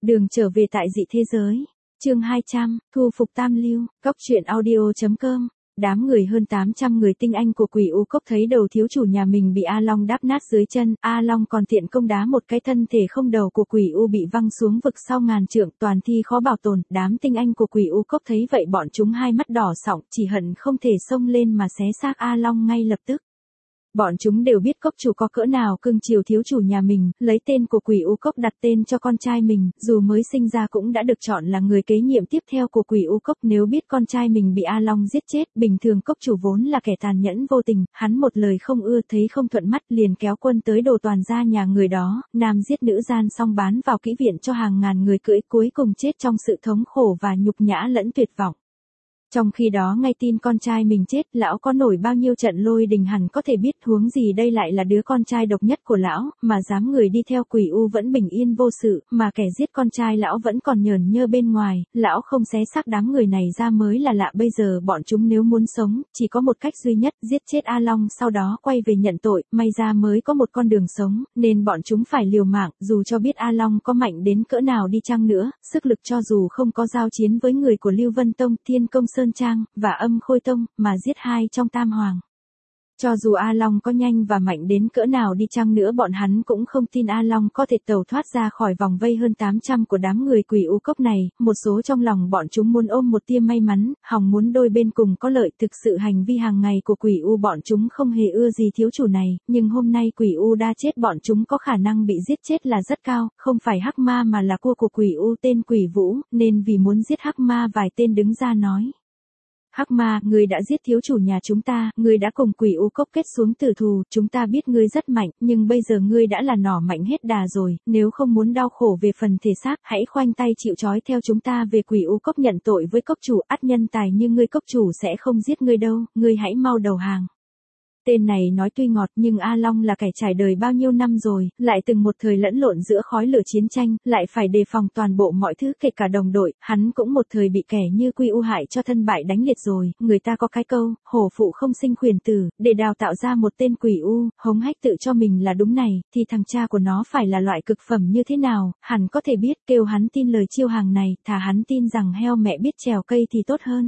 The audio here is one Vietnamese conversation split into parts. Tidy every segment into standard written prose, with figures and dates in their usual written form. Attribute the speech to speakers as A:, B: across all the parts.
A: Đường trở về tại dị thế giới. Chương 200, thu phục tam lưu. Cóc truyện audio.com. Đám người hơn 800 người tinh anh của Quỷ U Cốc thấy đầu thiếu chủ nhà mình bị A Long đáp nát dưới chân, A Long còn tiện công đá một cái thân thể không đầu của Quỷ U bị văng xuống vực sau ngàn trượng, toàn thi khó bảo tồn. Đám tinh anh của Quỷ U Cốc thấy vậy bọn chúng hai mắt đỏ sọng, chỉ hận không thể xông lên mà xé xác A Long ngay lập tức. Bọn chúng đều biết Cốc chủ có cỡ nào cưng chiều thiếu chủ nhà mình, lấy tên của Quỷ U Cốc đặt tên cho con trai mình, dù mới sinh ra cũng đã được chọn là người kế nhiệm tiếp theo của Quỷ U Cốc. Nếu biết con trai mình bị A Long giết chết, bình thường Cốc chủ vốn là kẻ tàn nhẫn vô tình, hắn một lời không ưa thấy không thuận mắt liền kéo quân tới đồ toàn ra nhà người đó, nam giết nữ gian xong bán vào kỹ viện cho hàng ngàn người cưỡi, cuối cùng chết trong sự thống khổ và nhục nhã lẫn tuyệt vọng. Trong khi đó ngay tin con trai mình chết, lão có nổi bao nhiêu trận lôi đình hẳn có thể biết, huống gì đây lại là đứa con trai độc nhất của lão, mà dám người đi theo Quỷ U vẫn bình yên vô sự, mà kẻ giết con trai lão vẫn còn nhởn nhơ bên ngoài, lão không xé xác đám người này ra mới là lạ. Bây giờ bọn chúng nếu muốn sống, chỉ có một cách duy nhất, giết chết A Long sau đó quay về nhận tội, may ra mới có một con đường sống, nên bọn chúng phải liều mạng, dù cho biết A Long có mạnh đến cỡ nào đi chăng nữa, sức lực cho dù không có giao chiến với người của Lưu Vân Tông, Thiên Công Sơn Trang, và Âm Khôi Tông, mà giết hai trong tam hoàng. Cho dù A Long có nhanh và mạnh đến cỡ nào đi chăng nữa bọn hắn cũng không tin A Long có thể tẩu thoát ra khỏi vòng vây hơn 800 của đám người Quỷ U Cốc này. Một số trong lòng bọn chúng muốn ôm một tia may mắn, hòng muốn đôi bên cùng có lợi. Thực sự hành vi hàng ngày của Quỷ U bọn chúng không hề ưa gì thiếu chủ này, nhưng hôm nay Quỷ U đã chết, bọn chúng có khả năng bị giết chết là rất cao, không phải Hắc Ma mà là cua của Quỷ U tên Quỷ Vũ, nên vì muốn giết Hắc Ma vài tên đứng ra nói: Hắc Ma, ngươi đã giết thiếu chủ nhà chúng ta, ngươi đã cùng Quỷ U Cốc kết xuống tử thù, chúng ta biết ngươi rất mạnh, nhưng bây giờ ngươi đã là nỏ mạnh hết đà rồi, nếu không muốn đau khổ về phần thể xác, hãy khoanh tay chịu trói theo chúng ta về Quỷ U Cốc nhận tội với Cốc chủ, ắt nhân tài như ngươi Cốc chủ sẽ không giết ngươi đâu, ngươi hãy mau đầu hàng. Tên này nói tuy ngọt nhưng A Long là kẻ trải đời bao nhiêu năm rồi, lại từng một thời lẫn lộn giữa khói lửa chiến tranh, lại phải đề phòng toàn bộ mọi thứ kể cả đồng đội, hắn cũng một thời bị kẻ như Quỷ U hại cho thân bại đánh liệt rồi. Người ta có cái câu, hổ phụ không sinh khuyển tử, để đào tạo ra một tên Quỷ U, hống hách tự cho mình là đúng này, thì thằng cha của nó phải là loại cực phẩm như thế nào, hẳn có thể biết, kêu hắn tin lời chiêu hàng này, thà hắn tin rằng heo mẹ biết trèo cây thì tốt hơn.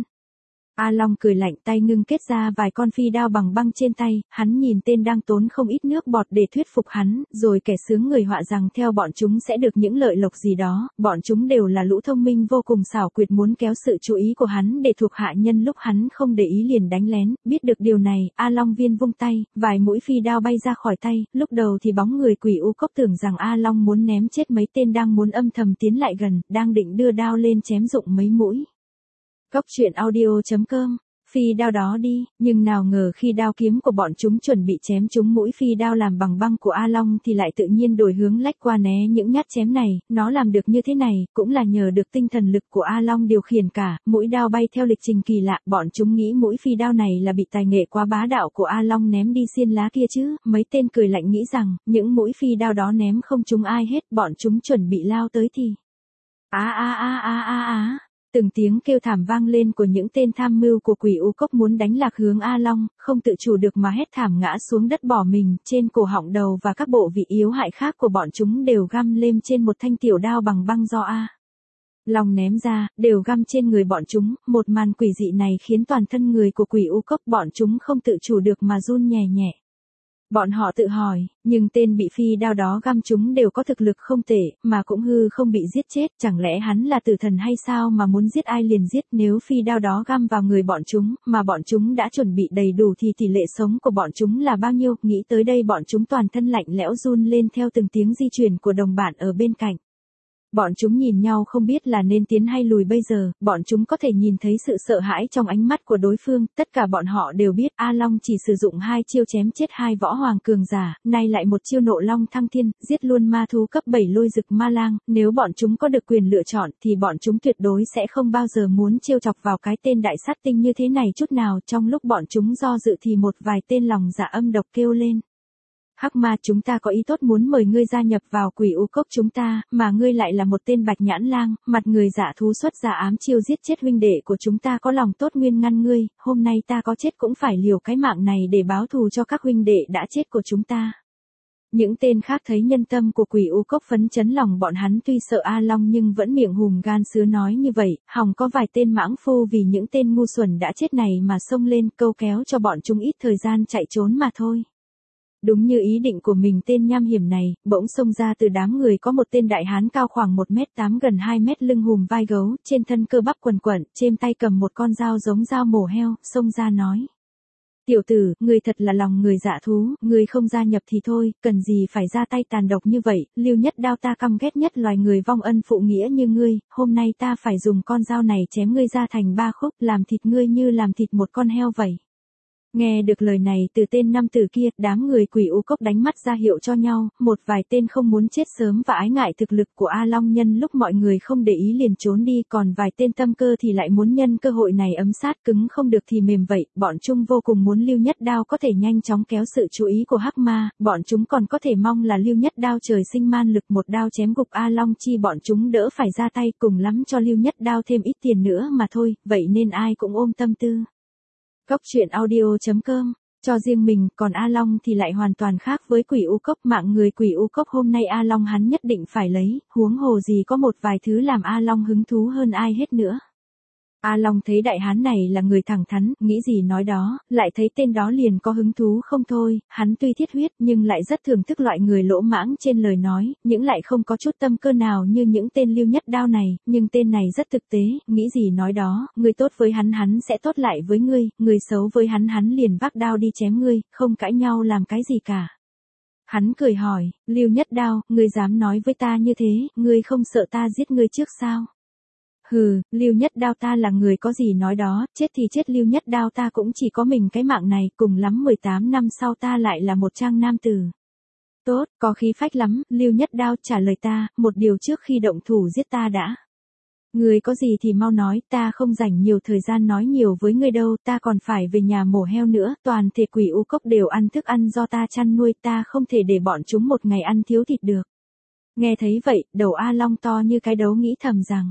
A: A Long cười lạnh, tay ngưng kết ra vài con phi đao bằng băng trên tay, hắn nhìn tên đang tốn không ít nước bọt để thuyết phục hắn, rồi kẻ sướng người họa rằng theo bọn chúng sẽ được những lợi lộc gì đó, bọn chúng đều là lũ thông minh vô cùng xảo quyệt, muốn kéo sự chú ý của hắn để thuộc hạ nhân lúc hắn không để ý liền đánh lén. Biết được điều này, A Long viên vung tay, vài mũi phi đao bay ra khỏi tay, lúc đầu thì bóng người Quỷ U Cốc tưởng rằng A Long muốn ném chết mấy tên đang muốn âm thầm tiến lại gần, đang định đưa đao lên chém dụng mấy mũi. Cóc truyện audio.com. Phi đao đó đi, nhưng nào ngờ khi đao kiếm của bọn chúng chuẩn bị chém trúng mũi phi đao làm bằng băng của A Long thì lại tự nhiên đổi hướng lách qua né những nhát chém này. Nó làm được như thế này cũng là nhờ được tinh thần lực của A Long điều khiển cả, mũi đao bay theo lịch trình kỳ lạ. Bọn chúng nghĩ mũi phi đao này là bị tài nghệ quá bá đạo của A Long ném đi xiên lá kia chứ. Mấy tên cười lạnh nghĩ rằng những mũi phi đao đó ném không trúng ai hết. Bọn chúng chuẩn bị lao tới thì từng tiếng kêu thảm vang lên của những tên tham mưu của Quỷ U Cốc muốn đánh lạc hướng A Long, không tự chủ được mà hét thảm ngã xuống đất bỏ mình. Trên cổ họng, đầu và các bộ vị yếu hại khác của bọn chúng đều găm lêm trên một thanh tiểu đao bằng băng do A Long ném ra, đều găm trên người bọn chúng. Một màn quỷ dị này khiến toàn thân người của Quỷ U Cốc bọn chúng không tự chủ được mà run nhẹ nhẹ. Bọn họ tự hỏi, nhưng tên bị phi đao đó găm chúng đều có thực lực không tệ, mà cũng không bị giết chết, chẳng lẽ hắn là tử thần hay sao mà muốn giết ai liền giết. Nếu phi đao đó găm vào người bọn chúng, mà bọn chúng đã chuẩn bị đầy đủ thì tỷ lệ sống của bọn chúng là bao nhiêu. Nghĩ tới đây bọn chúng toàn thân lạnh lẽo run lên theo từng tiếng di chuyển của đồng bạn ở bên cạnh. Bọn chúng nhìn nhau không biết là nên tiến hay lùi bây giờ, bọn chúng có thể nhìn thấy sự sợ hãi trong ánh mắt của đối phương, tất cả bọn họ đều biết A Long chỉ sử dụng hai chiêu chém chết hai võ hoàng cường giả, nay lại một chiêu nộ long thăng thiên, giết luôn ma thú cấp 7 lôi dực ma lang. Nếu bọn chúng có được quyền lựa chọn thì bọn chúng tuyệt đối sẽ không bao giờ muốn trêu chọc vào cái tên đại sát tinh như thế này chút nào. Trong lúc bọn chúng do dự thì một vài tên lòng dạ âm độc kêu lên: Hắc Ma, chúng ta có ý tốt muốn mời ngươi gia nhập vào Quỷ U Cốc chúng ta, mà ngươi lại là một tên bạch nhãn lang, mặt người dạ thú xuất ra ám chiêu giết chết huynh đệ của chúng ta, có lòng tốt nguyên ngăn ngươi, hôm nay ta có chết cũng phải liều cái mạng này để báo thù cho các huynh đệ đã chết của chúng ta. Những tên khác thấy nhân tâm của Quỷ U Cốc phấn chấn, lòng bọn hắn tuy sợ A Long nhưng vẫn miệng hùm gan sứa nói như vậy, hòng có vài tên mãng phu vì những tên ngu xuẩn đã chết này mà xông lên câu kéo cho bọn chúng ít thời gian chạy trốn mà thôi. Đúng như ý định của mình, tên nham hiểm này, bỗng xông ra từ đám người có một tên đại hán cao khoảng 1m8 gần 2m, lưng hùm vai gấu, trên thân cơ bắp quần quận, trên tay cầm một con dao giống dao mổ heo, xông ra nói. Tiểu tử, ngươi thật là lòng người dạ thú, ngươi không gia nhập thì thôi, cần gì phải ra tay tàn độc như vậy, Lưu Nhất Đao ta căm ghét nhất loài người vong ân phụ nghĩa như ngươi, hôm nay ta phải dùng con dao này chém ngươi ra thành 3 khúc, làm thịt ngươi như làm thịt một con heo vậy. Nghe được lời này từ tên nam tử kia, đám người Quỷ U Cốc đánh mắt ra hiệu cho nhau, một vài tên không muốn chết sớm và ái ngại thực lực của A Long nhân lúc mọi người không để ý liền trốn đi, còn vài tên tâm cơ thì lại muốn nhân cơ hội này ấm sát, cứng không được thì mềm vậy, bọn chúng vô cùng muốn Lưu Nhất Đao có thể nhanh chóng kéo sự chú ý của Hắc Ma, bọn chúng còn có thể mong là Lưu Nhất Đao trời sinh man lực một đao chém gục A Long chi bọn chúng đỡ phải ra tay, cùng lắm cho Lưu Nhất Đao thêm ít tiền nữa mà thôi, vậy nên ai cũng ôm tâm tư. Cốc truyện audio.com, cho riêng mình, còn A Long thì lại hoàn toàn khác với Quỷ U Cốc, mạng người Quỷ U Cốc hôm nay A Long hắn nhất định phải lấy, huống hồ gì có một vài thứ làm A Long hứng thú hơn ai hết nữa. A Long thấy đại hán này là người thẳng thắn, nghĩ gì nói đó, lại thấy tên đó liền có hứng thú không thôi, hắn tuy thiết huyết nhưng lại rất thưởng thức loại người lỗ mãng trên lời nói, những lại không có chút tâm cơ nào như những tên Lưu Nhất Đao này, nhưng tên này rất thực tế, nghĩ gì nói đó, người tốt với hắn hắn sẽ tốt lại với ngươi, người xấu với hắn hắn liền vác đao đi chém ngươi, không cãi nhau làm cái gì cả. Hắn cười hỏi, Lưu Nhất Đao, ngươi dám nói với ta như thế, ngươi không sợ ta giết ngươi trước sao? Hừ, Lưu Nhất Đao ta là người có gì nói đó, chết thì chết, Lưu Nhất Đao ta cũng chỉ có mình cái mạng này, cùng lắm 18 năm sau ta lại là một trang nam tử. Tốt, có khí phách lắm, Lưu Nhất Đao trả lời ta, một điều trước khi động thủ giết ta đã. Ngươi có gì thì mau nói, ta không dành nhiều thời gian nói nhiều với ngươi đâu, ta còn phải về nhà mổ heo nữa, toàn thể Quỷ U Cốc đều ăn thức ăn do ta chăn nuôi, ta không thể để bọn chúng một ngày ăn thiếu thịt được. Nghe thấy vậy, đầu A Long to như cái đấu nghĩ thầm rằng.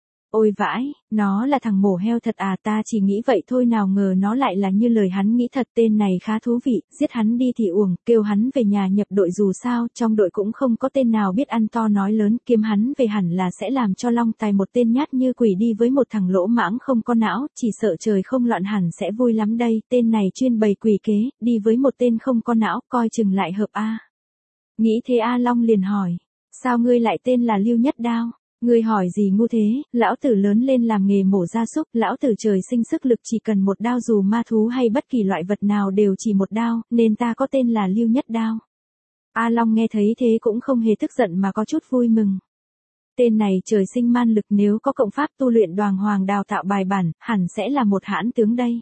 A: Ôi vãi, nó là thằng mổ heo thật à, ta chỉ nghĩ vậy thôi nào ngờ nó lại là như lời hắn nghĩ thật, tên này khá thú vị, giết hắn đi thì uổng, kêu hắn về nhà nhập đội dù sao, trong đội cũng không có tên nào biết ăn to nói lớn, kiếm hắn về hẳn là sẽ làm cho Long Tài một tên nhát như quỷ đi với một thằng lỗ mãng không có não, chỉ sợ trời không loạn hẳn sẽ vui lắm đây, tên này chuyên bày quỷ kế, đi với một tên không có não, coi chừng lại hợp a. Nghĩ thế A Long liền hỏi, sao ngươi lại tên là Lưu Nhất Đao? Ngươi hỏi gì ngu thế, lão tử lớn lên làm nghề mổ gia súc, lão tử trời sinh sức lực chỉ cần một đao, dù ma thú hay bất kỳ loại vật nào đều chỉ một đao, nên ta có tên là Lưu Nhất Đao. A Long nghe thấy thế cũng không hề tức giận mà có chút vui mừng. Tên này trời sinh man lực, nếu có cộng pháp tu luyện đoàng hoàng đào tạo bài bản, hẳn sẽ là một hãn tướng đây.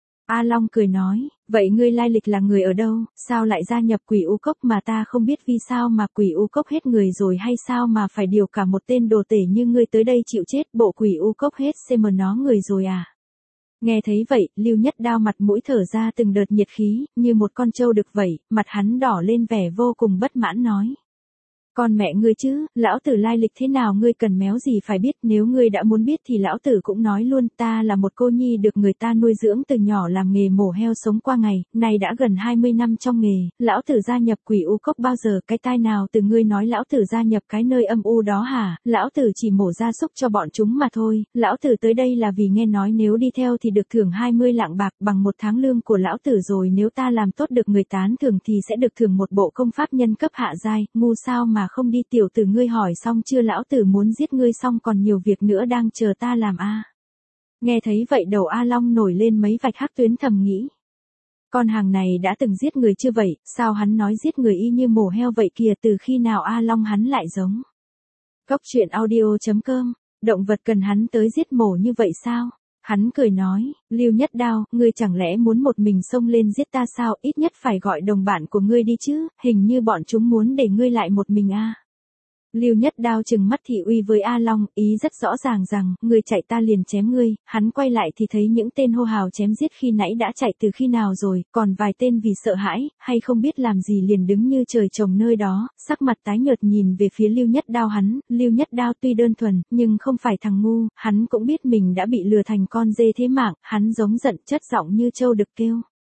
A: A Long cười nói, vậy ngươi lai lịch là người ở đâu, sao lại gia nhập Quỷ U Cốc mà ta không biết, vì sao mà Quỷ U Cốc hết người rồi hay sao mà phải điều cả một tên đồ tể như ngươi tới đây chịu chết, bộ Quỷ U Cốc hết xem mà nó người rồi à. Nghe thấy vậy, Lưu Nhất Đao mặt mũi thở ra từng đợt nhiệt khí, như một con trâu được vậy, mặt hắn đỏ lên vẻ vô cùng bất mãn nói. Con mẹ ngươi chứ, lão tử lai lịch thế nào ngươi cần méo gì phải biết, nếu ngươi đã muốn biết thì lão tử cũng nói luôn, ta là một cô nhi được người ta nuôi dưỡng từ nhỏ làm nghề mổ heo sống qua ngày, nay đã gần 20 năm trong nghề, lão tử gia nhập Quỷ U Cốc bao giờ, cái tai nào từ ngươi nói lão tử gia nhập cái nơi âm u đó hả, lão tử chỉ mổ gia súc cho bọn chúng mà thôi, lão tử tới đây là vì nghe nói nếu đi theo thì được thưởng 20 lạng bạc bằng một tháng lương của lão tử, rồi nếu ta làm tốt được người tán thưởng thì sẽ được thưởng một bộ công pháp nhân cấp hạ giai, ngu sao mà không đi, tiểu tử ngươi hỏi xong chưa, lão tử muốn giết ngươi xong còn nhiều việc nữa đang chờ ta làm a. Nghe thấy vậy đầu A Long nổi lên mấy vạch hắc tuyến, thầm nghĩ. Con hàng này đã từng giết người chưa vậy, sao hắn nói giết người y như mổ heo vậy kìa, từ khi nào A Long hắn lại giống. Cốc truyện audio.com, động vật cần hắn tới giết mổ như vậy sao? Hắn cười nói, Lưu Nhất Đao, ngươi chẳng lẽ muốn một mình xông lên giết ta sao, ít nhất phải gọi đồng bạn của ngươi đi chứ, hình như bọn chúng muốn để ngươi lại một mình a. Lưu Nhất Đao trừng mắt thị uy với A Long, ý rất rõ ràng rằng, ngươi chạy ta liền chém ngươi, hắn quay lại thì thấy những tên hô hào chém giết khi nãy đã chạy từ khi nào rồi, còn vài tên vì sợ hãi, hay không biết làm gì liền đứng như trời trồng nơi đó, sắc mặt tái nhợt nhìn về phía Lưu Nhất Đao hắn, Lưu Nhất Đao tuy đơn thuần, nhưng không phải thằng ngu, hắn cũng biết mình đã bị lừa thành con dê thế mạng, hắn giống giận chất giọng như trâu đực kêu.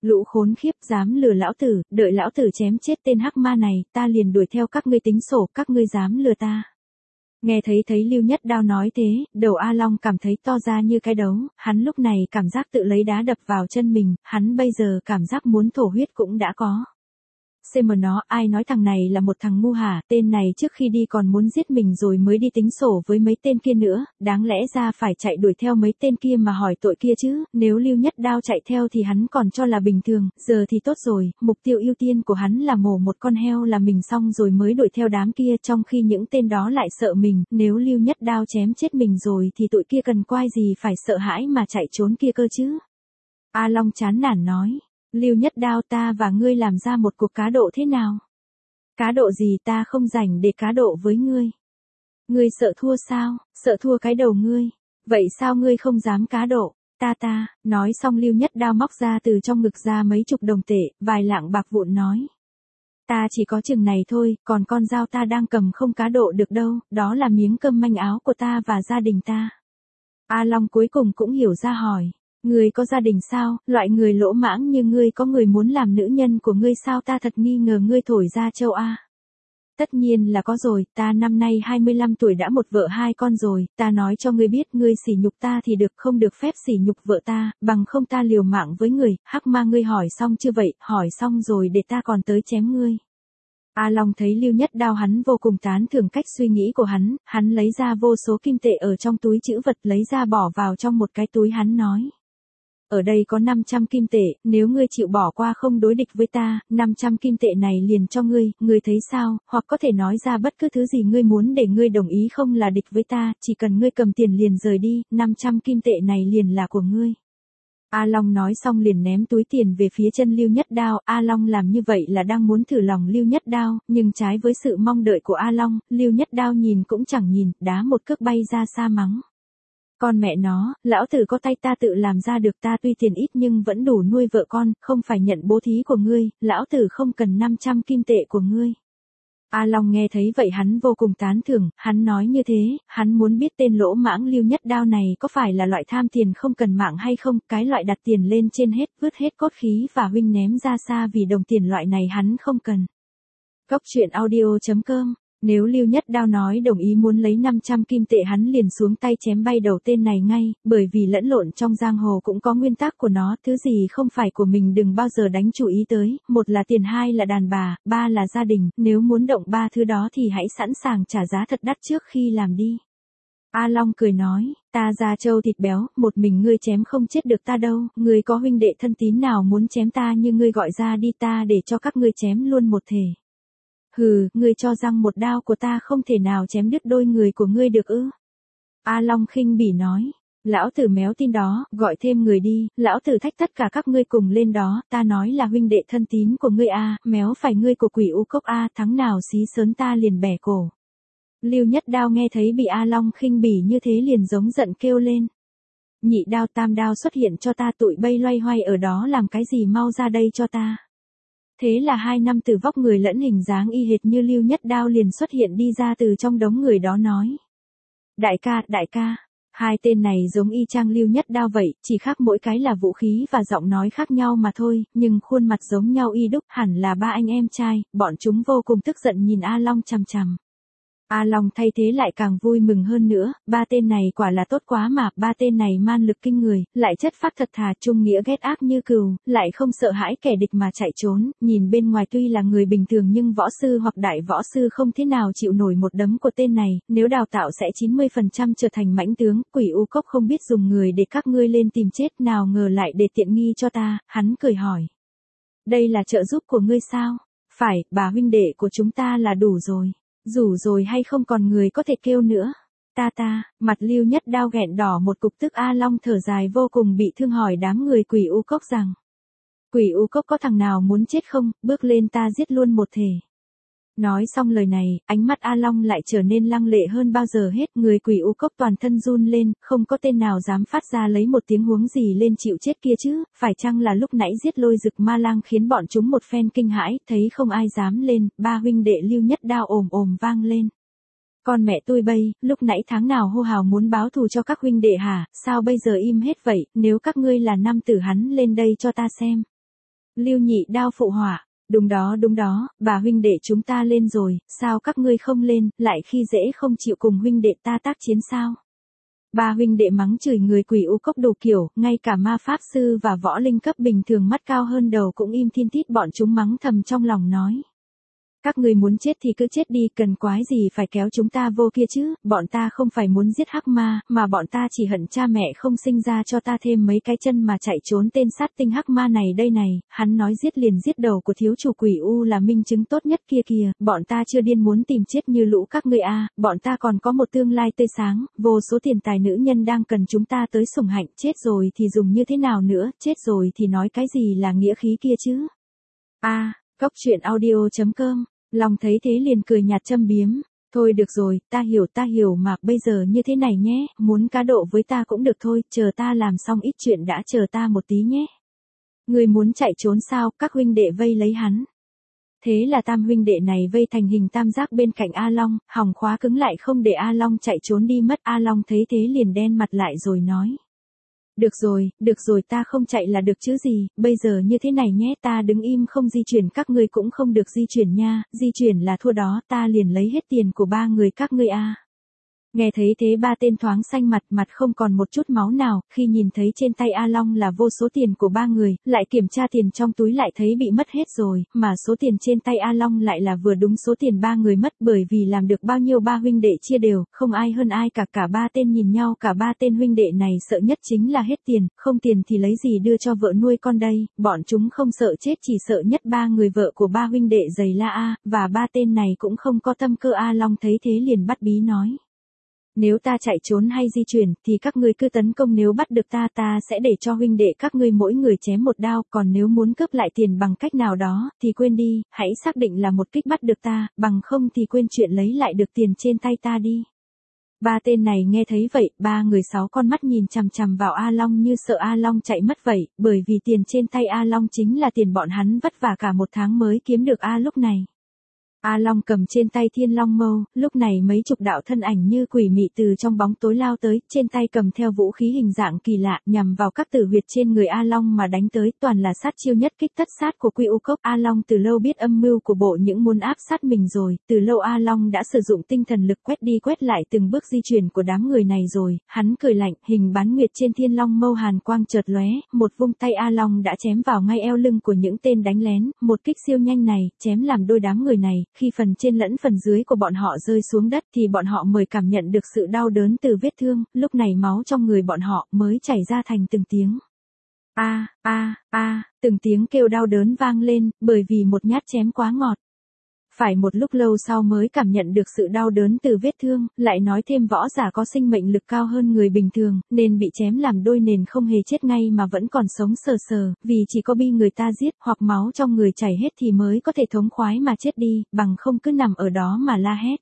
A: Lũ khốn khiếp dám lừa lão tử, đợi lão tử chém chết tên hắc ma này, ta liền đuổi theo các ngươi tính sổ, các ngươi dám lừa ta. Nghe thấy Lưu Nhất Đao nói thế, đầu A Long cảm thấy to ra như cái đấu, hắn lúc này cảm giác tự lấy đá đập vào chân mình, hắn bây giờ cảm giác muốn thổ huyết cũng đã có. Xem mà nó, ai nói thằng này là một thằng ngu hả, tên này trước khi đi còn muốn giết mình rồi mới đi tính sổ với mấy tên kia nữa, đáng lẽ ra phải chạy đuổi theo mấy tên kia mà hỏi tội kia chứ, nếu Lưu Nhất Đao chạy theo thì hắn còn cho là bình thường, giờ thì tốt rồi, mục tiêu ưu tiên của hắn là mổ một con heo là mình xong rồi mới đuổi theo đám kia, trong khi những tên đó lại sợ mình, nếu Lưu Nhất Đao chém chết mình rồi thì tụi kia cần quai gì phải sợ hãi mà chạy trốn kia cơ chứ. A Long chán nản nói. Lưu Nhất Đao, ta và ngươi làm ra một cuộc cá độ thế nào? Cá độ gì, ta không rảnh để cá độ với ngươi. Ngươi sợ thua sao? Sợ thua cái đầu ngươi. Vậy sao ngươi không dám cá độ? Ta, nói xong Lưu Nhất Đao móc ra từ trong ngực ra mấy chục đồng tệ, vài lạng bạc vụn nói. Ta chỉ có chừng này thôi, còn con dao ta đang cầm không cá độ được đâu, đó là miếng cơm manh áo của ta và gia đình ta. A Long cuối cùng cũng hiểu ra hỏi. Ngươi có gia đình sao, loại người lỗ mãng như ngươi có người muốn làm nữ nhân của ngươi sao, ta thật nghi ngờ ngươi thổi ra châu A. Tất nhiên là có rồi, ta năm nay 25 tuổi đã một vợ hai con rồi, ta nói cho ngươi biết, ngươi sỉ nhục ta thì được, không được phép sỉ nhục vợ ta, bằng không ta liều mạng với người, hắc ma ngươi hỏi xong chưa vậy, hỏi xong rồi để ta còn tới chém ngươi. A Long thấy Lưu Nhất Đao hắn vô cùng tán thưởng cách suy nghĩ của hắn lấy ra vô số kim tệ ở trong túi trữ vật lấy ra bỏ vào trong một cái túi hắn nói. Ở đây có 500 kim tệ, nếu ngươi chịu bỏ qua không đối địch với ta, 500 kim tệ này liền cho ngươi thấy sao, hoặc có thể nói ra bất cứ thứ gì ngươi muốn để ngươi đồng ý không là địch với ta, chỉ cần ngươi cầm tiền liền rời đi, 500 kim tệ này liền là của ngươi. A Long nói xong liền ném túi tiền về phía chân Lưu Nhất Đao, A Long làm như vậy là đang muốn thử lòng Lưu Nhất Đao, nhưng trái với sự mong đợi của A Long, Lưu Nhất Đao nhìn cũng chẳng nhìn, đá một cước bay ra xa mắng. Con mẹ nó, lão tử có tay ta tự làm ra được, ta tuy tiền ít nhưng vẫn đủ nuôi vợ con, không phải nhận bố thí của ngươi, lão tử không cần 500 kim tệ của ngươi. A Long nghe thấy vậy hắn vô cùng tán thưởng, hắn nói như thế, hắn muốn biết tên lỗ mãng Lưu Nhất Đao này có phải là loại tham tiền không cần mạng hay không, cái loại đặt tiền lên trên hết, vứt hết cốt khí và huynh ném ra xa vì đồng tiền loại này hắn không cần. Góc truyện audio.com. Nếu Lưu Nhất Đao nói đồng ý muốn lấy 500 kim tệ hắn liền xuống tay chém bay đầu tên này ngay, bởi vì lẫn lộn trong giang hồ cũng có nguyên tắc của nó, thứ gì không phải của mình đừng bao giờ đánh chú ý tới, một là tiền, hai là đàn bà, ba là gia đình, nếu muốn động ba thứ đó thì hãy sẵn sàng trả giá thật đắt trước khi làm đi. A Long cười nói, ta da trâu thịt béo, một mình ngươi chém không chết được ta đâu, ngươi có huynh đệ thân tín nào muốn chém ta như ngươi gọi ra đi, ta để cho các ngươi chém luôn một thể. Hừ, ngươi cho rằng một đao của ta không thể nào chém đứt đôi người của ngươi được ư? A Long khinh bỉ nói, lão tử méo tin đó, gọi thêm người đi, lão tử thách tất cả các ngươi cùng lên đó, ta nói là huynh đệ thân tín của ngươi a, méo phải ngươi của quỷ u cốc a, thắng nào xí sớn ta liền bẻ cổ. Lưu Nhất Đao nghe thấy bị A Long khinh bỉ như thế liền giống giận kêu lên. Nhị đao tam đao xuất hiện cho ta, tụi bay loay hoay ở đó làm cái gì, mau ra đây cho ta. Thế là hai nam tử vóc người lẫn hình dáng y hệt như Lưu Nhất Đao liền xuất hiện đi ra từ trong đống người đó nói. Đại ca, hai tên này giống y chang Lưu Nhất Đao vậy, chỉ khác mỗi cái là vũ khí và giọng nói khác nhau mà thôi, nhưng khuôn mặt giống nhau y đúc, hẳn là ba anh em trai, bọn chúng vô cùng tức giận nhìn A Long chằm chằm. A Long thay thế lại càng vui mừng hơn nữa, ba tên này quả là tốt quá mà, ba tên này man lực kinh người, lại chất phác thật thà, trung nghĩa ghét ác như cừu, lại không sợ hãi kẻ địch mà chạy trốn, nhìn bên ngoài tuy là người bình thường nhưng võ sư hoặc đại võ sư không thế nào chịu nổi một đấm của tên này, nếu đào tạo sẽ 90% trở thành mãnh tướng, quỷ u cốc không biết dùng người để các ngươi lên tìm chết, nào ngờ lại để tiện nghi cho ta, hắn cười hỏi. Đây là trợ giúp của ngươi sao? Phải, bà huynh đệ của chúng ta là đủ rồi. Rủ rồi hay không còn người có thể kêu nữa. Ta, mặt Lưu Nhất Đao ghẹn đỏ một cục tức. A Long thở dài vô cùng bị thương hỏi đám người quỷ u cốc rằng. Quỷ u cốc có thằng nào muốn chết không, bước lên ta giết luôn một thể. Nói xong lời này, ánh mắt A Long lại trở nên lăng lệ hơn bao giờ hết, người quỷ u cốc toàn thân run lên, không có tên nào dám phát ra lấy một tiếng huống gì lên chịu chết kia chứ, phải chăng là lúc nãy giết Lôi Dực Ma Lang khiến bọn chúng một phen kinh hãi, thấy không ai dám lên, ba huynh đệ Lưu Nhất Đao ồm vang lên. Con mẹ tôi bây, lúc nãy tháng nào hô hào muốn báo thù cho các huynh đệ hả, sao bây giờ im hết vậy, nếu các ngươi là nam tử hắn lên đây cho ta xem. Lưu Nhị Đao phụ họa, đúng đó, bà huynh đệ chúng ta lên rồi, sao các ngươi không lên, lại khi dễ không chịu cùng huynh đệ ta tác chiến sao? Ba huynh đệ mắng chửi người Quỷ U Cốc đồ kiểu, ngay cả ma pháp sư và võ linh cấp bình thường mắt cao hơn đầu cũng im thiên thít, bọn chúng mắng thầm trong lòng nói. Các người muốn chết thì cứ chết đi, cần quái gì phải kéo chúng ta vô kia chứ, bọn ta không phải muốn giết hắc ma, mà bọn ta chỉ hận cha mẹ không sinh ra cho ta thêm mấy cái chân mà chạy trốn tên sát tinh hắc ma này đây này, hắn nói giết liền giết đầu của thiếu chủ Quỷ U là minh chứng tốt nhất kia kìa, bọn ta chưa điên muốn tìm chết như lũ các ngươi a, bọn ta còn có một tương lai tươi sáng, vô số tiền tài nữ nhân đang cần chúng ta tới sủng hạnh, chết rồi thì dùng như thế nào nữa, chết rồi thì nói cái gì là nghĩa khí kia chứ. Cóc truyện audio.com. Long thấy thế liền cười nhạt châm biếm, thôi được rồi, ta hiểu mà, bây giờ như thế này nhé, muốn cá độ với ta cũng được thôi, chờ ta làm xong ít chuyện đã, chờ ta một tí nhé. Người muốn chạy trốn sao, các huynh đệ vây lấy hắn. Thế là tam huynh đệ này vây thành hình tam giác bên cạnh A Long, hòng khóa cứng lại không để A Long chạy trốn đi mất. A Long thấy thế liền đen mặt lại rồi nói. Được rồi ta không chạy là được chứ gì, bây giờ như thế này nhé, ta đứng im không di chuyển, các ngươi cũng không được di chuyển nha, di chuyển là thua đó, ta liền lấy hết tiền của ba người các ngươi a. Nghe thấy thế ba tên thoáng xanh mặt không còn một chút máu nào, khi nhìn thấy trên tay A Long là vô số tiền của ba người, lại kiểm tra tiền trong túi lại thấy bị mất hết rồi, mà số tiền trên tay A Long lại là vừa đúng số tiền ba người mất, bởi vì làm được bao nhiêu ba huynh đệ chia đều, không ai hơn ai cả ba tên nhìn nhau, cả ba tên huynh đệ này sợ nhất chính là hết tiền, không tiền thì lấy gì đưa cho vợ nuôi con đây, bọn chúng không sợ chết chỉ sợ nhất ba người vợ của ba huynh đệ giày la a, và ba tên này cũng không có tâm cơ. A Long thấy thế liền bắt bí nói. Nếu ta chạy trốn hay di chuyển, thì các ngươi cứ tấn công, nếu bắt được ta sẽ để cho huynh đệ các ngươi mỗi người chém một đao, còn nếu muốn cướp lại tiền bằng cách nào đó, thì quên đi, hãy xác định là một kích bắt được ta, bằng không thì quên chuyện lấy lại được tiền trên tay ta đi. Ba tên này nghe thấy vậy, ba người sáu con mắt nhìn chằm chằm vào A Long như sợ A Long chạy mất vậy, bởi vì tiền trên tay A Long chính là tiền bọn hắn vất vả cả một tháng mới kiếm được lúc này. A Long cầm trên tay Thiên Long Mâu, lúc này mấy chục đạo thân ảnh như quỷ mị từ trong bóng tối lao tới, trên tay cầm theo vũ khí hình dạng kỳ lạ, nhằm vào các tử huyệt trên người A Long mà đánh tới, toàn là sát chiêu nhất kích tất sát của Quy U Cốc. A Long từ lâu biết âm mưu của bộ những muốn áp sát mình rồi, từ lâu A Long đã sử dụng tinh thần lực quét đi quét lại từng bước di chuyển của đám người này rồi, hắn cười lạnh, hình bán nguyệt trên Thiên Long Mâu hàn quang chợt lóe, một vung tay A Long đã chém vào ngay eo lưng của những tên đánh lén, một kích siêu nhanh này, chém làm đôi đám người này. Khi phần trên lẫn phần dưới của bọn họ rơi xuống đất thì bọn họ mới cảm nhận được sự đau đớn từ vết thương, lúc này máu trong người bọn họ mới chảy ra thành từng tiếng. Từng tiếng kêu đau đớn vang lên, bởi vì một nhát chém quá ngọt. Phải một lúc lâu sau mới cảm nhận được sự đau đớn từ vết thương, lại nói thêm võ giả có sinh mệnh lực cao hơn người bình thường, nên bị chém làm đôi nền không hề chết ngay mà vẫn còn sống sờ sờ, vì chỉ có bị người ta giết hoặc máu trong người chảy hết thì mới có thể thống khoái mà chết đi, bằng không cứ nằm ở đó mà la hét.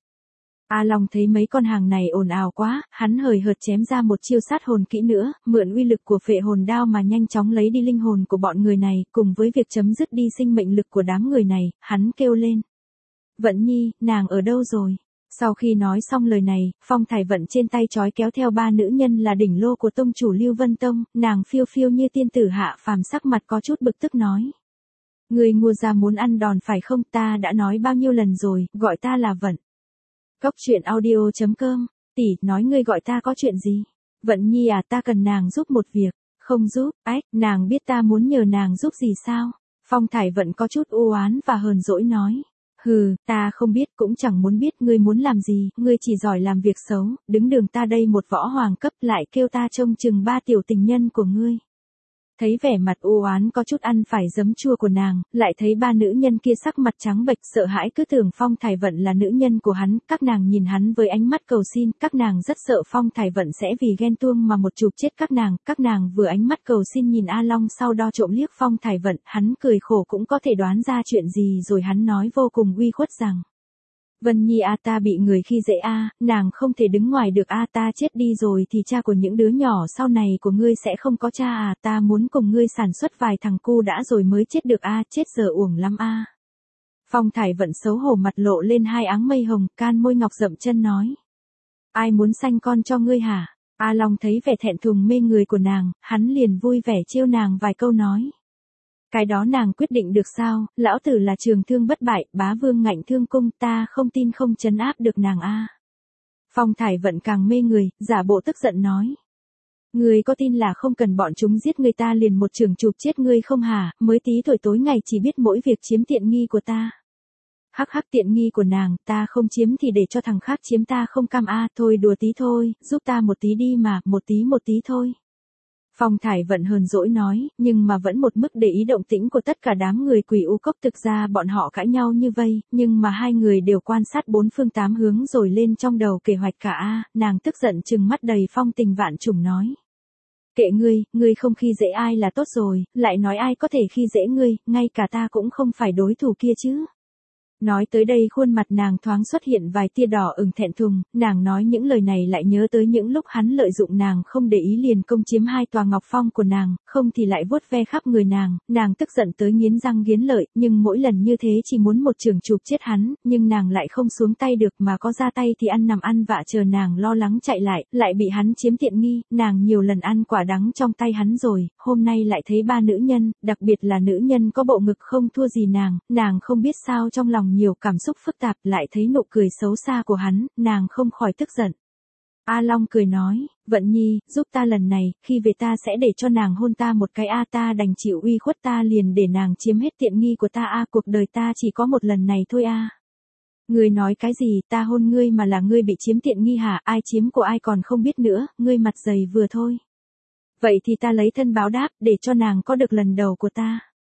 A: A Long thấy mấy con hàng này ồn ào quá, hắn hời hợt chém ra một chiêu sát hồn kỹ nữa, mượn uy lực của phệ hồn đao mà nhanh chóng lấy đi linh hồn của bọn người này, cùng với việc chấm dứt đi sinh mệnh lực của đám người này, hắn kêu lên. Vận Nhi, nàng ở đâu rồi? Sau khi nói xong lời này, Phong Thải Vận trên tay trói kéo theo ba nữ nhân là đỉnh lô của tông chủ Lưu Vân Tông, nàng phiêu phiêu như tiên tử hạ phàm, sắc mặt có chút bực tức nói. Người ngua ra muốn ăn đòn phải không, ta đã nói bao nhiêu lần rồi, gọi ta là Vận. Cóc truyện audio.com, tỷ, nói ngươi gọi ta có chuyện gì? Vận Nhi à, ta cần nàng giúp một việc. Không giúp, nàng biết ta muốn nhờ nàng giúp gì sao? Phong Thải Vận có chút u oán và hờn dỗi nói. Hừ, ta không biết cũng chẳng muốn biết, ngươi muốn làm gì, ngươi chỉ giỏi làm việc xấu, đứng đường ta đây một võ hoàng cấp lại kêu ta trông chừng ba tiểu tình nhân của ngươi. Thấy vẻ mặt u oán có chút ăn phải giấm chua của nàng, lại thấy ba nữ nhân kia sắc mặt trắng bệch sợ hãi, cứ tưởng Phong Thải Vận là nữ nhân của hắn, các nàng nhìn hắn với ánh mắt cầu xin, các nàng rất sợ Phong Thải Vận sẽ vì ghen tuông mà một chụp chết các nàng vừa ánh mắt cầu xin nhìn A Long sau đo trộm liếc Phong Thải Vận, hắn cười khổ cũng có thể đoán ra chuyện gì rồi hắn nói vô cùng uy khuất rằng. Vân Nhi à, ta bị người khi dễ nàng không thể đứng ngoài được ta chết đi rồi thì cha của những đứa nhỏ sau này của ngươi sẽ không có cha ta muốn cùng ngươi sản xuất vài thằng cu đã rồi mới chết được chết giờ uổng lắm Phong Thải Vận xấu hổ mặt lộ lên hai áng mây hồng, can môi ngọc dậm chân nói. Ai muốn sanh con cho ngươi hả? A Long thấy vẻ thẹn thùng mê người của nàng, hắn liền vui vẻ trêu nàng vài câu nói. Cái đó nàng quyết định được sao, lão tử là trường thương bất bại, bá vương ngạnh thương cung, ta không tin không trấn áp được nàng a. Phong Thải Vận càng mê người, giả bộ tức giận nói. Ngươi có tin là không cần bọn chúng giết người ta liền một trường chụp chết ngươi không hả, mới tí tuổi tối ngày chỉ biết mỗi việc chiếm tiện nghi của ta. Hắc hắc, tiện nghi của nàng, ta không chiếm thì để cho thằng khác chiếm, ta không cam a, thôi đùa tí thôi, giúp ta một tí đi mà, một tí thôi. Phong Thải Vận hờn dỗi nói, nhưng mà vẫn một mức để ý động tĩnh của tất cả đám người Quỷ U Cốc. Thực ra bọn họ cãi nhau như vây, nhưng mà hai người đều quan sát bốn phương tám hướng rồi lên trong đầu kế hoạch cả a. Nàng tức giận trừng mắt đầy phong tình vạn trùng nói. Kệ ngươi không khi dễ ai là tốt rồi, lại nói ai có thể khi dễ ngươi, ngay cả ta cũng không phải đối thủ kia chứ. Nói tới đây khuôn mặt nàng thoáng xuất hiện vài tia đỏ ửng thẹn thùng, nàng nói những lời này lại nhớ tới những lúc hắn lợi dụng nàng không để ý liền công chiếm hai tòa ngọc phong của nàng, không thì lại vuốt ve khắp người nàng tức giận tới nghiến răng nghiến lợi, nhưng mỗi lần như thế chỉ muốn một trường chụp chết hắn, nhưng nàng lại không xuống tay được mà có ra tay thì ăn nằm ăn vạ chờ nàng lo lắng chạy lại bị hắn chiếm tiện nghi, nàng nhiều lần ăn quả đắng trong tay hắn rồi, hôm nay lại thấy ba nữ nhân, đặc biệt là nữ nhân có bộ ngực không thua gì nàng không biết sao trong lòng nhiều cảm xúc phức tạp, lại thấy nụ cười xấu xa của hắn, nàng không khỏi tức giận. A Long cười nói, Vận Nhi, giúp ta lần này, khi về ta sẽ để cho nàng hôn ta một cái a, ta đành chịu uy khuất, ta liền để nàng chiếm hết tiện nghi của ta a, cuộc đời ta chỉ có một lần này thôi a. Ngươi nói cái gì, ta hôn ngươi mà là ngươi bị chiếm tiện nghi hả, ai chiếm của ai còn không biết nữa, ngươi mặt dày vừa thôi. Vậy thì ta lấy thân báo đáp, để cho nàng có được lần đầu của ta.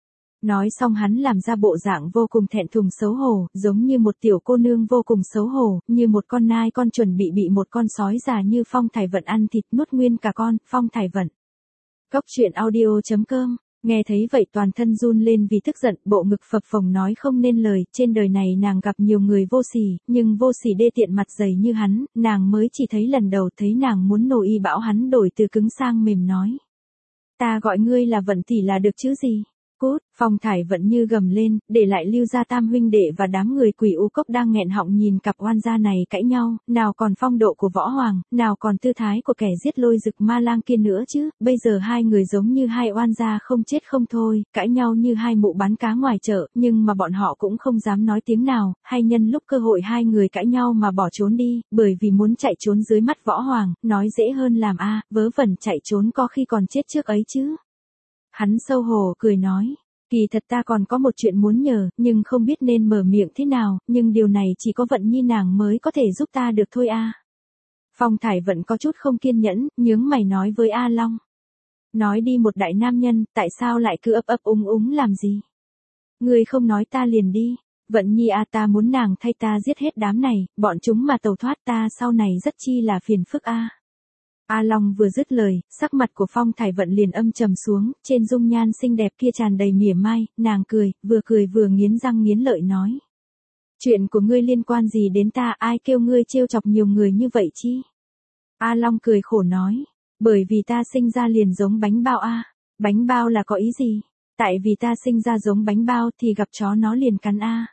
A: Nói xong hắn làm ra bộ dạng vô cùng thẹn thùng xấu hổ, giống như một tiểu cô nương vô cùng xấu hổ, như một con nai con chuẩn bị một con sói già như Phong Thải Vận ăn thịt nuốt nguyên cả con. Phong Thải Vận. Cốc truyện audio.com. Nghe thấy vậy toàn thân run lên vì tức giận, bộ ngực phập phồng nói không nên lời, trên đời này nàng gặp nhiều người vô sỉ, nhưng vô sỉ đê tiện mặt dày như hắn, nàng mới chỉ thấy lần đầu, thấy nàng muốn nổ y bão hắn đổi từ cứng sang mềm nói. Ta gọi ngươi là Vận tỷ là được chứ gì? Cút, Phong Thải Vận như gầm lên, để lại Lưu gia tam huynh đệ và đám người Quỷ U Cốc đang nghẹn họng nhìn cặp oan gia này cãi nhau, nào còn phong độ của võ hoàng, nào còn tư thái của kẻ giết lôi dực ma lang kia nữa chứ, bây giờ hai người giống như hai oan gia không chết không thôi, cãi nhau như hai mụ bán cá ngoài chợ, nhưng mà bọn họ cũng không dám nói tiếng nào, hay nhân lúc cơ hội hai người cãi nhau mà bỏ trốn đi, bởi vì muốn chạy trốn dưới mắt võ hoàng, nói dễ hơn làm a, vớ vẩn chạy trốn có khi còn chết trước ấy chứ. Hắn xấu hổ cười nói, kỳ thật ta còn có một chuyện muốn nhờ, nhưng không biết nên mở miệng thế nào, nhưng điều này chỉ có Vận Nhi nàng mới có thể giúp ta được thôi a. Phong Thải Vận có chút không kiên nhẫn, nhướng mày nói với A Long. Nói đi một đại nam nhân, tại sao lại cứ ấp úng làm gì? Ngươi không nói ta liền đi. Vận Nhi a, ta muốn nàng thay ta giết hết đám này, bọn chúng mà tẩu thoát ta sau này rất chi là phiền phức a. A Long vừa dứt lời, sắc mặt của Phong Thải Vận liền âm trầm xuống, trên dung nhan xinh đẹp kia tràn đầy mỉa mai, nàng cười vừa nghiến răng nghiến lợi nói. Chuyện của ngươi liên quan gì đến ta, ai kêu ngươi trêu chọc nhiều người như vậy chi? A Long cười khổ nói, bởi vì ta sinh ra liền giống bánh bao a. Bánh bao là có ý gì? Tại vì ta sinh ra giống bánh bao thì gặp chó nó liền cắn a.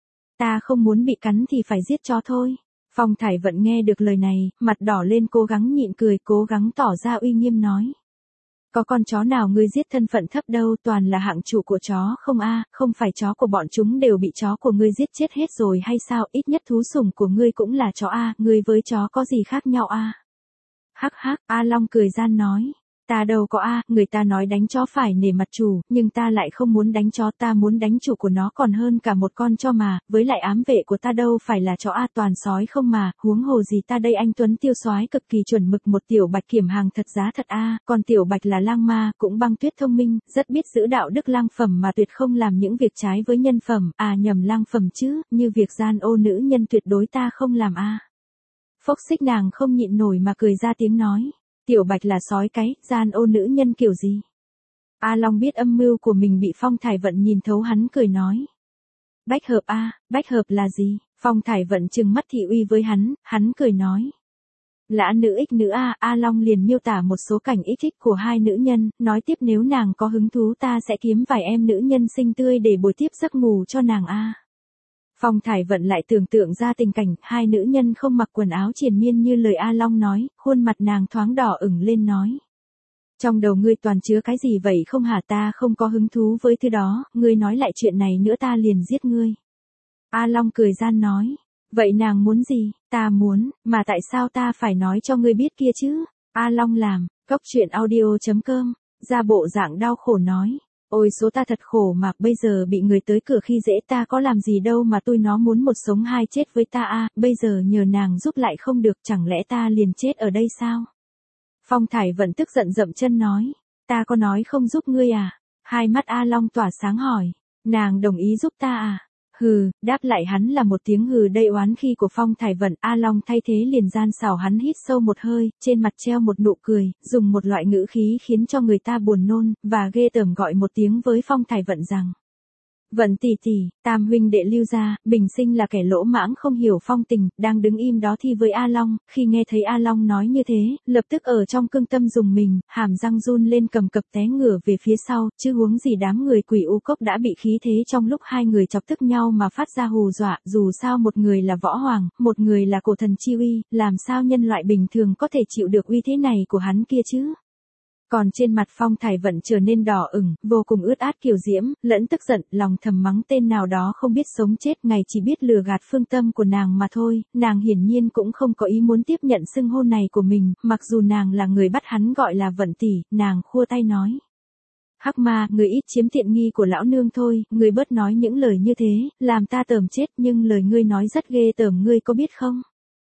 A: Ta không muốn bị cắn thì phải giết chó thôi. Phong Thải Vận nghe được lời này, mặt đỏ lên cố gắng nhịn cười, cố gắng tỏ ra uy nghiêm nói. Có con chó nào ngươi giết thân phận thấp đâu, toàn là hạng chủ của chó không a, không phải chó của bọn chúng đều bị chó của ngươi giết chết hết rồi hay sao, ít nhất thú sủng của ngươi cũng là chó a, ngươi với chó có gì khác nhau a? Hắc hắc, A Long cười gian nói. Ta đâu có a, người ta nói đánh chó phải nể mặt chủ, nhưng ta lại không muốn đánh chó, ta muốn đánh chủ của nó còn hơn cả một con chó mà, với lại ám vệ của ta đâu phải là chó a, toàn sói không mà, huống hồ gì ta đây, anh tuấn tiêu soái cực kỳ chuẩn mực, một tiểu bạch kiểm hàng thật giá thật a, còn tiểu bạch là lang ma, cũng băng tuyết thông minh, rất biết giữ đạo đức lang phẩm mà tuyệt không làm những việc trái với nhân phẩm, à nhầm lang phẩm chứ, như việc gian ô nữ nhân tuyệt đối ta không làm a. Phốc xích nàng không nhịn nổi mà cười ra tiếng nói. Tiểu Bạch là sói cái, gian ô nữ nhân kiểu gì? A Long biết âm mưu của mình bị Phong Thải Vận nhìn thấu, hắn cười nói. Bách hợp a, bách hợp là gì? Phong Thải Vận trừng mắt thị uy với hắn cười nói. Lã nữ ích nữ a, A Long liền miêu tả một số cảnh ích của hai nữ nhân, nói tiếp nếu nàng có hứng thú ta sẽ kiếm vài em nữ nhân xinh tươi để bồi tiếp giấc ngủ cho nàng a. Phong Thải Vận lại tưởng tượng ra tình cảnh, hai nữ nhân không mặc quần áo triền miên như lời A Long nói, khuôn mặt nàng thoáng đỏ ửng lên nói. Trong đầu ngươi toàn chứa cái gì vậy không hả, ta không có hứng thú với thứ đó, ngươi nói lại chuyện này nữa ta liền giết ngươi. A Long cười gian nói, vậy nàng muốn gì, ta muốn, mà tại sao ta phải nói cho ngươi biết kia chứ? A Long làm, cốc truyện audio.com, ra bộ dạng đau khổ nói. Ôi số ta thật khổ mà, bây giờ bị người tới cửa khi dễ, ta có làm gì đâu mà tôi nó muốn một sống hai chết với ta a, bây giờ nhờ nàng giúp lại không được, chẳng lẽ ta liền chết ở đây sao? Phong Thải Vận tức giận dậm chân nói, ta có nói không giúp ngươi à? Hai mắt A Long tỏa sáng hỏi, nàng đồng ý giúp ta à? Hừ, đáp lại hắn là một tiếng hừ đầy oán khi của Phong Thải Vận. A Long thay thế liền gian xảo hắn hít sâu một hơi, trên mặt treo một nụ cười, dùng một loại ngữ khí khiến cho người ta buồn nôn, và ghê tởm gọi một tiếng với Phong Thải Vận rằng, Vận tỷ tỷ, tam huynh đệ Lưu gia, bình sinh là kẻ lỗ mãng không hiểu phong tình, đang đứng im đó thi với A Long, khi nghe thấy A Long nói như thế, lập tức ở trong cương tâm dùng mình, hàm răng run lên cầm cập té ngửa về phía sau, chứ huống gì đám người Quỷ U Cốc đã bị khí thế trong lúc hai người chọc tức nhau mà phát ra hù dọa, dù sao một người là võ hoàng, một người là cổ thần chi uy, làm sao nhân loại bình thường có thể chịu được uy thế này của hắn kia chứ? Còn trên mặt Phong Thải Vận trở nên đỏ ửng, vô cùng ướt át kiều diễm, lẫn tức giận, lòng thầm mắng tên nào đó không biết sống chết, ngày chỉ biết lừa gạt phương tâm của nàng mà thôi, nàng hiển nhiên cũng không có ý muốn tiếp nhận xưng hô này của mình, mặc dù nàng là người bắt hắn gọi là Vận tỷ, nàng khua tay nói. Hắc ma, người ít chiếm tiện nghi của lão nương thôi, người bớt nói những lời như thế, làm ta tởm chết, nhưng lời ngươi nói rất ghê tởm, ngươi có biết không?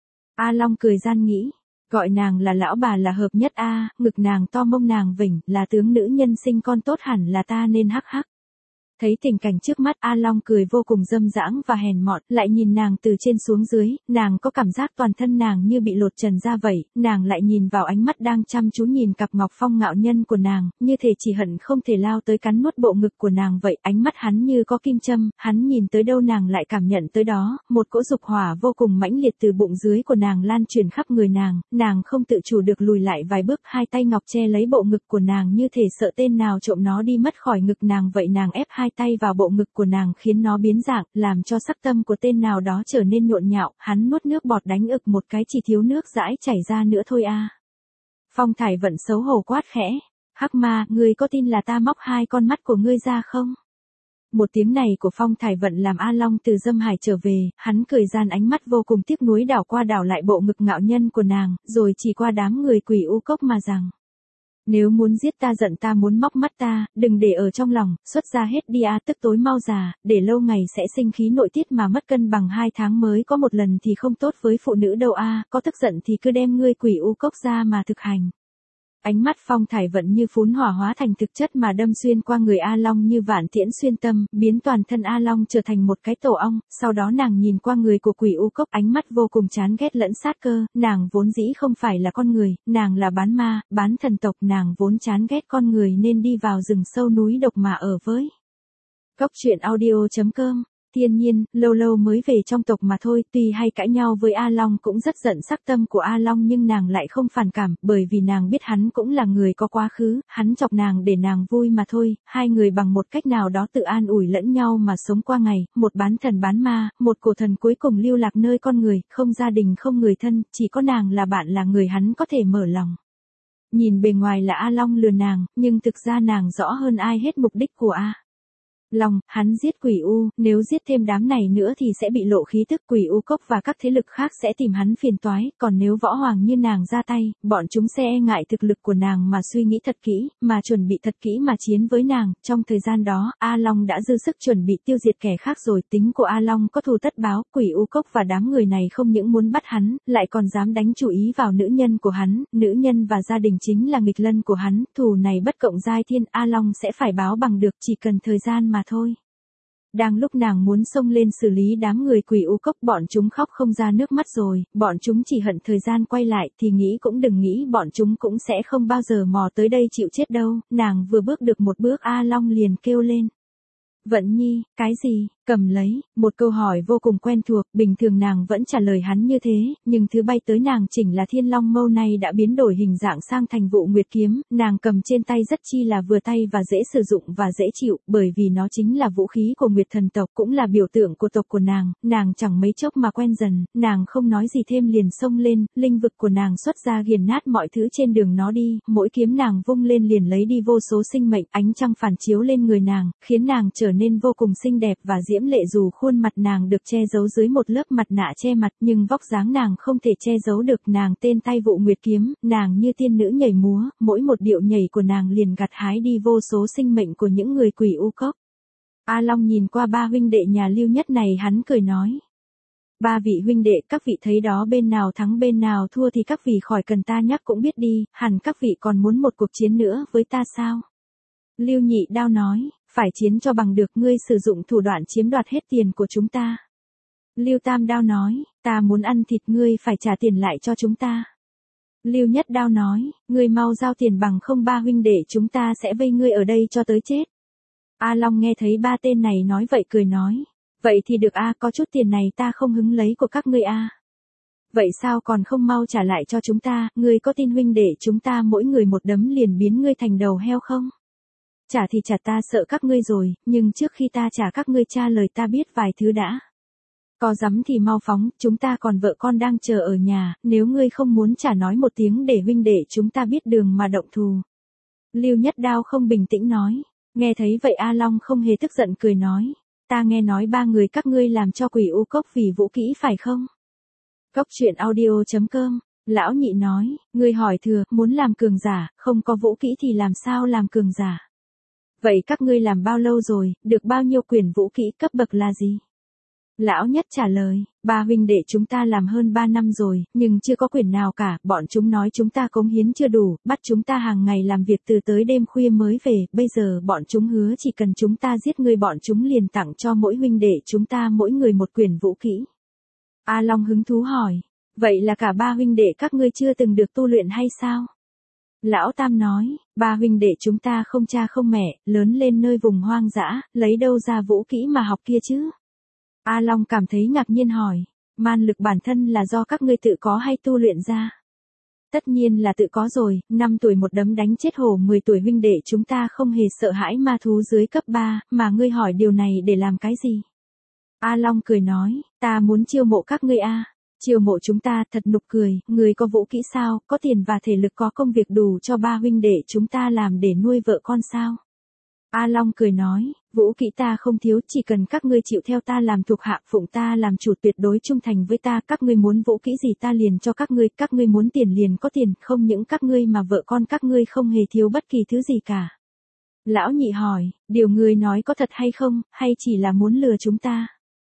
A: A Long cười gian nghĩ. Gọi nàng là lão bà là hợp nhất a, ngực nàng to mông nàng vỉnh, là tướng nữ nhân sinh con tốt hẳn là ta nên hắc hắc. Thấy tình cảnh trước mắt A Long cười vô cùng dâm dãng và hèn mọn, lại nhìn nàng từ trên xuống dưới, nàng có cảm giác toàn thân nàng như bị lột trần ra vậy, nàng lại nhìn vào ánh mắt đang chăm chú nhìn cặp ngọc phong ngạo nhân của nàng, như thể chỉ hận không thể lao tới cắn nuốt bộ ngực của nàng vậy, ánh mắt hắn như có kim châm, hắn nhìn tới đâu nàng lại cảm nhận tới đó, một cỗ dục hỏa vô cùng mãnh liệt từ bụng dưới của nàng lan truyền khắp người nàng không tự chủ được lùi lại vài bước, hai tay ngọc che lấy bộ ngực của nàng như thể sợ tên nào trộm nó đi mất khỏi ngực nàng vậy, nàng ép hai tay vào bộ ngực của nàng khiến nó biến dạng, làm cho sắc tâm của tên nào đó trở nên nhộn nhạo, hắn nuốt nước bọt đánh ực một cái chỉ thiếu nước dãi chảy ra nữa thôi a. Phong Thải Vận xấu hổ quát khẽ, hắc ma, ngươi có tin là ta móc hai con mắt của ngươi ra không? Một tiếng này của Phong Thải Vận làm A Long từ dâm hải trở về, hắn cười gian ánh mắt vô cùng tiếc nuối đảo qua đảo lại bộ ngực ngạo nhân của nàng, rồi chỉ qua đám người Quỷ U Cốc mà rằng. Nếu muốn giết ta giận ta muốn móc mắt ta, đừng để ở trong lòng, xuất ra hết đi a, tức tối mau già, để lâu ngày sẽ sinh khí nội tiết mà mất cân bằng 2 tháng mới có một lần thì không tốt với phụ nữ đâu a, có tức giận thì cứ đem ngươi Quỷ U Cốc ra mà thực hành. Ánh mắt Phong Thải Vận như phún hỏa hóa thành thực chất mà đâm xuyên qua người A Long như vạn tiễn xuyên tâm, biến toàn thân A Long trở thành một cái tổ ong, sau đó nàng nhìn qua người của Quỷ U Cốc, ánh mắt vô cùng chán ghét lẫn sát cơ, nàng vốn dĩ không phải là con người, nàng là bán ma, bán thần tộc, nàng vốn chán ghét con người nên đi vào rừng sâu núi độc mà ở với. Cốc truyện audio.com. Thiên nhiên, lâu lâu mới về trong tộc mà thôi, tuy hay cãi nhau với A Long cũng rất giận sắc tâm của A Long nhưng nàng lại không phản cảm, bởi vì nàng biết hắn cũng là người có quá khứ, hắn chọc nàng để nàng vui mà thôi, hai người bằng một cách nào đó tự an ủi lẫn nhau mà sống qua ngày, một bán thần bán ma, một cổ thần cuối cùng lưu lạc nơi con người, không gia đình không người thân, chỉ có nàng là bạn là người hắn có thể mở lòng. Nhìn bề ngoài là A Long lừa nàng, nhưng thực ra nàng rõ hơn ai hết mục đích của A Long, hắn giết Quỷ U, nếu giết thêm đám này nữa thì sẽ bị lộ khí tức, Quỷ U Cốc và các thế lực khác sẽ tìm hắn phiền toái, còn nếu võ hoàng như nàng ra tay, bọn chúng sẽ e ngại thực lực của nàng mà suy nghĩ thật kỹ, mà chuẩn bị thật kỹ mà chiến với nàng, trong thời gian đó, A Long đã dư sức chuẩn bị tiêu diệt kẻ khác rồi, tính của A Long có thù tất báo, Quỷ U Cốc và đám người này không những muốn bắt hắn, lại còn dám đánh chú ý vào nữ nhân của hắn, nữ nhân và gia đình chính là nghịch lân của hắn, thù này bất cộng giai thiên, A Long sẽ phải báo bằng được, chỉ cần thời gian mà thôi. Đang lúc nàng muốn xông lên xử lý đám người Quỷ U Cốc, bọn chúng khóc không ra nước mắt rồi, bọn chúng chỉ hận thời gian quay lại, thì nghĩ cũng đừng nghĩ bọn chúng cũng sẽ không bao giờ mò tới đây chịu chết đâu, nàng vừa bước được một bước A Long liền kêu lên. Vận Nhi, cái gì, Cầm lấy, một câu hỏi vô cùng quen thuộc, bình thường nàng vẫn trả lời hắn như thế, nhưng thứ bay tới nàng chỉnh là thiên long mâu này đã biến đổi hình dạng sang thành Vũ Nguyệt kiếm, nàng cầm trên tay rất chi là vừa tay và dễ sử dụng và dễ chịu, bởi vì nó chính là vũ khí của Nguyệt thần tộc, cũng là biểu tượng của tộc của nàng chẳng mấy chốc mà quen dần, nàng không nói gì thêm liền xông lên, linh vực của nàng xuất ra nghiền nát mọi thứ trên đường nó đi, mỗi kiếm nàng vung lên liền lấy đi vô số sinh mệnh, ánh trăng phản chiếu lên người nàng, khiến nàng trở nên vô cùng xinh đẹp và diễm lệ dù khuôn mặt nàng được che giấu dưới một lớp mặt nạ che mặt nhưng vóc dáng nàng không thể che giấu được nàng tên tay Vũ Nguyệt kiếm, nàng như tiên nữ nhảy múa, mỗi một điệu nhảy của nàng liền gặt hái đi vô số sinh mệnh của những người Quỷ U Cốc. A Long nhìn qua ba huynh đệ nhà Lưu Nhất này hắn cười nói. Ba vị huynh đệ các vị thấy đó bên nào thắng bên nào thua thì các vị khỏi cần ta nhắc cũng biết đi, hẳn các vị còn muốn một cuộc chiến nữa với ta sao? Lưu Nhị Đao nói. Phải chiến cho bằng được ngươi sử dụng thủ đoạn chiếm đoạt hết tiền của chúng ta. Lưu Tam Đao nói, ta muốn ăn thịt ngươi phải trả tiền lại cho chúng ta. Lưu Nhất Đao nói, ngươi mau giao tiền bằng không ba huynh đệ chúng ta sẽ vây ngươi ở đây cho tới chết. A Long nghe thấy ba tên này nói vậy cười nói, vậy thì được a, có chút tiền này ta không hứng lấy của các ngươi a. Vậy sao còn không mau trả lại cho chúng ta, ngươi có tin huynh đệ chúng ta mỗi người một đấm liền biến ngươi thành đầu heo không? Trả thì trả ta sợ các ngươi rồi, nhưng trước khi ta trả các ngươi tra lời ta biết vài thứ đã. Có dám thì mau phóng, chúng ta còn vợ con đang chờ ở nhà, nếu ngươi không muốn trả nói một tiếng để huynh đệ chúng ta biết đường mà động thù. Lưu Nhất Đao không bình tĩnh nói, nghe thấy vậy A Long không hề tức giận cười nói, ta nghe nói ba người các ngươi làm cho Quỷ U Cốc vì vũ kỹ phải không? Cốc truyện audio.com. Lão Nhị nói, ngươi hỏi thừa, muốn làm cường giả, không có vũ kỹ thì làm sao làm cường giả? Vậy các ngươi làm bao lâu rồi, được bao nhiêu quyền vũ kỹ cấp bậc là gì? Lão Nhất trả lời, ba huynh đệ chúng ta làm hơn 3 năm rồi, nhưng chưa có quyền nào cả, bọn chúng nói chúng ta cống hiến chưa đủ, bắt chúng ta hàng ngày làm việc từ tới đêm khuya mới về, bây giờ bọn chúng hứa chỉ cần chúng ta giết người bọn chúng liền tặng cho mỗi huynh đệ chúng ta mỗi người một quyền vũ kỹ. A Long hứng thú hỏi, vậy là cả ba huynh đệ các ngươi chưa từng được tu luyện hay sao? Lão Tam nói, ba huynh đệ chúng ta không cha không mẹ, lớn lên nơi vùng hoang dã, lấy đâu ra vũ kỹ mà học kia chứ? A Long cảm thấy ngạc nhiên hỏi, man lực bản thân là do các ngươi tự có hay tu luyện ra? Tất nhiên là tự có rồi, 5 tuổi một đấm đánh chết hổ 10 tuổi huynh đệ chúng ta không hề sợ hãi ma thú dưới cấp 3, mà ngươi hỏi điều này để làm cái gì? A Long cười nói, ta muốn chiêu mộ các ngươi a. Chiêu mộ chúng ta thật nực cười, người có vũ kỹ sao, có tiền và thể lực có công việc đủ cho ba huynh đệ chúng ta làm để nuôi vợ con sao? A Long cười nói, vũ kỹ ta không thiếu, chỉ cần các ngươi chịu theo ta làm thuộc hạ, phụng ta làm chủ, tuyệt đối trung thành với ta, các ngươi muốn vũ kỹ gì ta liền cho các ngươi muốn tiền liền có tiền, không những các ngươi mà vợ con các ngươi không hề thiếu bất kỳ thứ gì cả. Lão Nhị hỏi, điều ngươi nói có thật hay không, hay chỉ là muốn lừa chúng ta?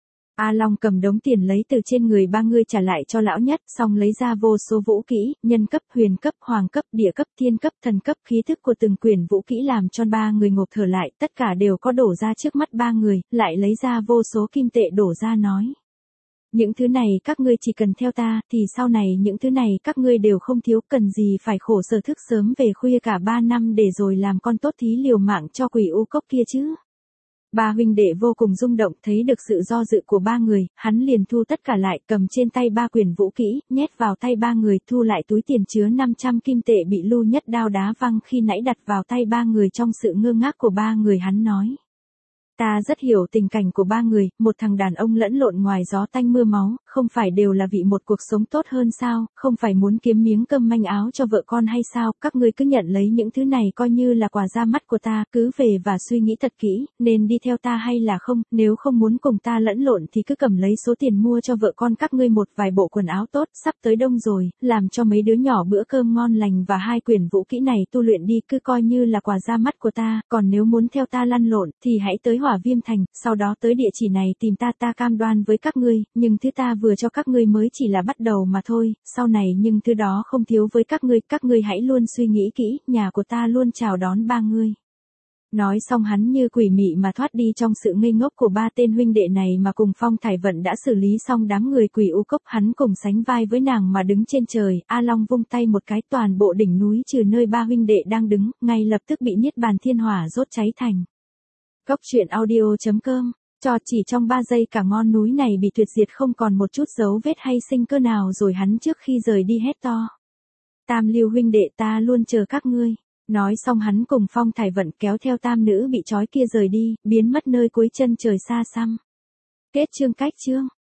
A: A Long cầm đống tiền lấy từ trên người ba người trả lại cho lão Nhất, xong lấy ra vô số vũ kỹ, nhân cấp, huyền cấp, hoàng cấp, địa cấp, thiên cấp, thần cấp, khí thức của từng quyền vũ kỹ làm cho ba người ngộp thở lại, tất cả đều có đổ ra trước mắt ba người, lại lấy ra vô số kim tệ đổ ra nói. Những thứ này các ngươi chỉ cần theo ta, thì sau này những thứ này các ngươi đều không thiếu, cần gì phải khổ sở thức sớm về khuya cả 3 năm để rồi làm con tốt thí liều mạng cho Quỷ U Cốc kia chứ. Ba huynh đệ vô cùng rung động, thấy được sự do dự của ba người, hắn liền thu tất cả lại, cầm trên tay ba quyền vũ kỹ, nhét vào tay ba người, thu lại túi tiền chứa 500 kim tệ bị Lưu Nhất Đao đá văng khi nãy đặt vào tay ba người. Trong sự ngơ ngác của ba người hắn nói. Ta rất hiểu tình cảnh của ba người, một thằng đàn ông lẫn lộn ngoài gió tanh mưa máu, không phải đều là vì một cuộc sống tốt hơn sao, không phải muốn kiếm miếng cơm manh áo cho vợ con hay sao, các ngươi cứ nhận lấy những thứ này coi như là quà ra mắt của ta, cứ về và suy nghĩ thật kỹ, nên đi theo ta hay là không, nếu không muốn cùng ta lẫn lộn thì cứ cầm lấy số tiền mua cho vợ con các ngươi một vài bộ quần áo tốt, sắp tới đông rồi, làm cho mấy đứa nhỏ bữa cơm ngon lành và 2 quyền vũ kỹ này tu luyện đi, cứ coi như là quà ra mắt của ta, còn nếu muốn theo ta lăn lộn thì hãy tới Hỏa Viêm Thành, sau đó tới địa chỉ này tìm ta cam đoan với các ngươi, nhưng thứ ta vừa cho các ngươi mới chỉ là bắt đầu mà thôi, sau này nhưng thứ đó không thiếu với các ngươi hãy luôn suy nghĩ kỹ, nhà của ta luôn chào đón ba ngươi. Nói xong hắn như quỷ mị mà thoát đi. Trong sự ngây ngốc của ba tên huynh đệ này mà cùng Phong Thải Vận đã xử lý xong đám người Quỷ U Cốc, hắn cùng sánh vai với nàng mà đứng trên trời. A Long vung tay một cái, toàn bộ đỉnh núi trừ nơi ba huynh đệ đang đứng, ngay lập tức bị niết bàn thiên hỏa rốt cháy thành. Cốc truyện audio.com Cho chỉ trong 3 giây cả ngọn núi này bị tuyệt diệt không còn một chút dấu vết hay sinh cơ nào rồi hắn trước khi rời đi hét to. Tam Lưu huynh đệ ta luôn chờ các ngươi. Nói xong hắn cùng Phong Thải Vận kéo theo tam nữ bị trói kia rời đi, biến mất nơi cuối chân trời xa xăm. Kết chương.